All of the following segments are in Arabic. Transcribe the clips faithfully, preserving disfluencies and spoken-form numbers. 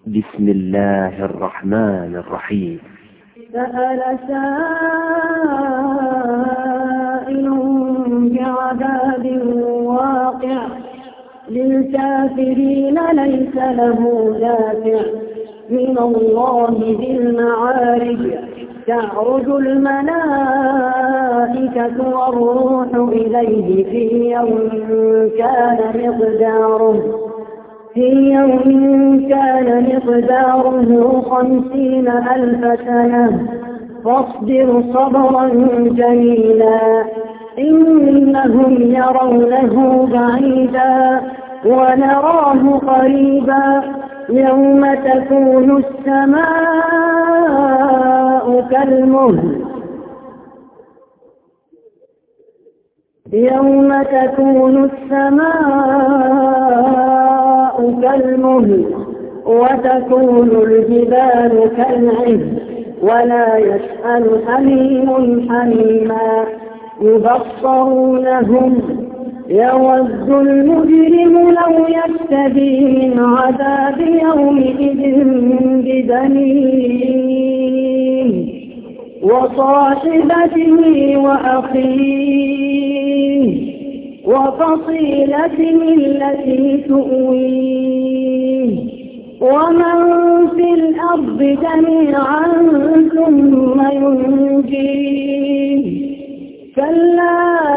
بسم الله الرحمن الرحيم. سأل سائل بعذاب واقع للكافرين ليس له دافع من الله ذي المعارج تعرج الملائكة والروح إليه في يوم كان مقداره في يوم كان مقداره خمسين ألف سنة فاصبر صبرا جميلا إنهم يرونه بعيدا ونراه قريبا يوم تكون السماء كالمهل يوم تكون السماء كالمهل وتكون الجبال كالعهن ولا يسأل حميم حميما يبصرونهم يود المجرم لو يفتدي من عذاب يومئذ ببنيه وصاحبته وأخيه وفصيلته التي تؤويه ومن في الأرض جميعا ثم ينجيه كلا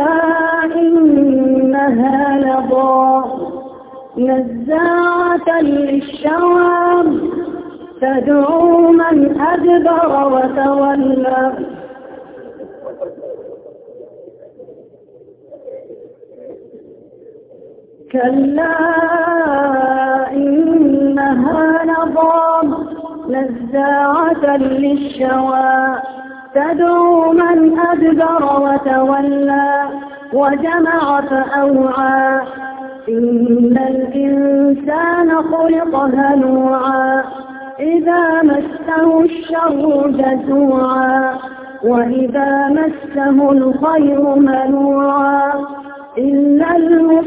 إنها لظى نزاعة للشوى تدعو من أدبر وتولى كلا إنها لظى نزاعة للشوى تدعو من أدبر وتولى وجمع فأوعى إن الإنسان خلق هلوعا إذا مسه الشر جزوعا وإذا مسه الخير منوعا إلا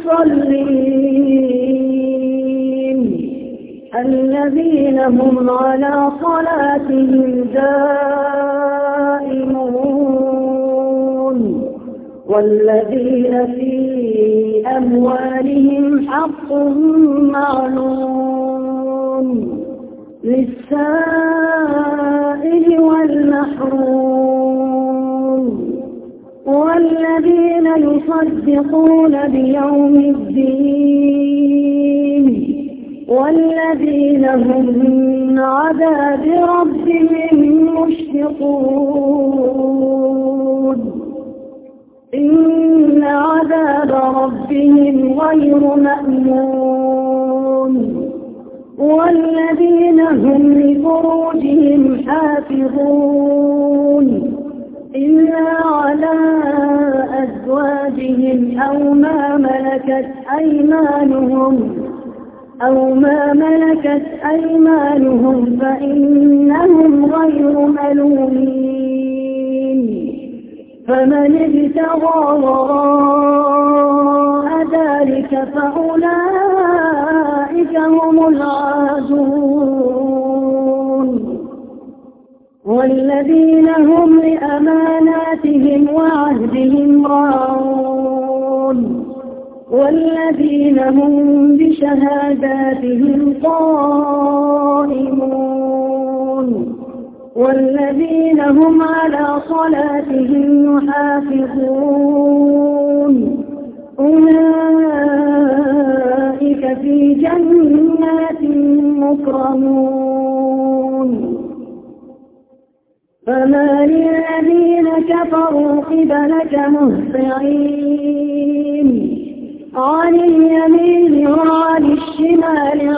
المصلين الذين هم على صلاتهم دائمون والذين في أموالهم حق معلوم للسائل والمحروم والذين يصدقون بيوم الدين والذين هم من عذاب ربهم مشفقون إن عذاب ربهم غير مأمون والذين هم لفروجهم حافظون إلا على أزواجهم أو ما ملكت أيمانهم أو ما ملكت أيمانهم فإنهم غير ملومين فمن ابتغى وراء ذلك فأولئك هم العادون والذين هم لأماناتهم وعهدهم راعون والذين هم بشهاداتهم قائمون والذين هم على صلاتهم يحافظون أولئك في جنات مكرمون فما للذين كفروا قبلك مهطعين عن اليمين وعن الشمال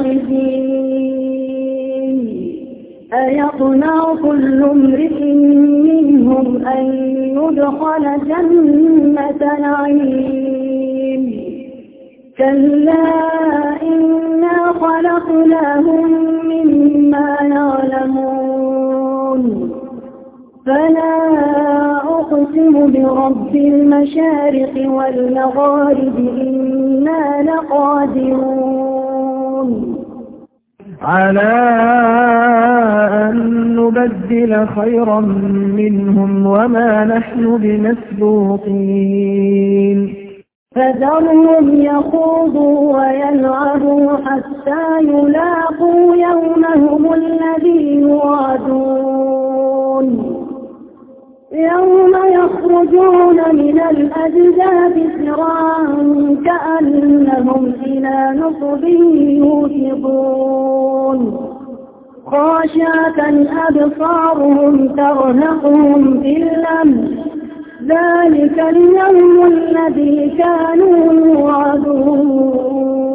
عزين أيطمع كل امرئ منهم أن يدخل جنة نعيم كلا إنا خلقناهم مما يعلمون فلا أقسم برب المشارق والمغارب إنا لقادرون على أن نبدل خيرا منهم وما نحن بمسبوقين فذرهم يخوضوا ويلعبوا حتى يلاقوا يومهم الذي يوعدون يوم يخرجون من الأجداث سراعا كأنهم إلى نصب يوفضون خاشعة أبصارهم ترهقهم ذلة ذلك اليوم الذي كانوا يوعدون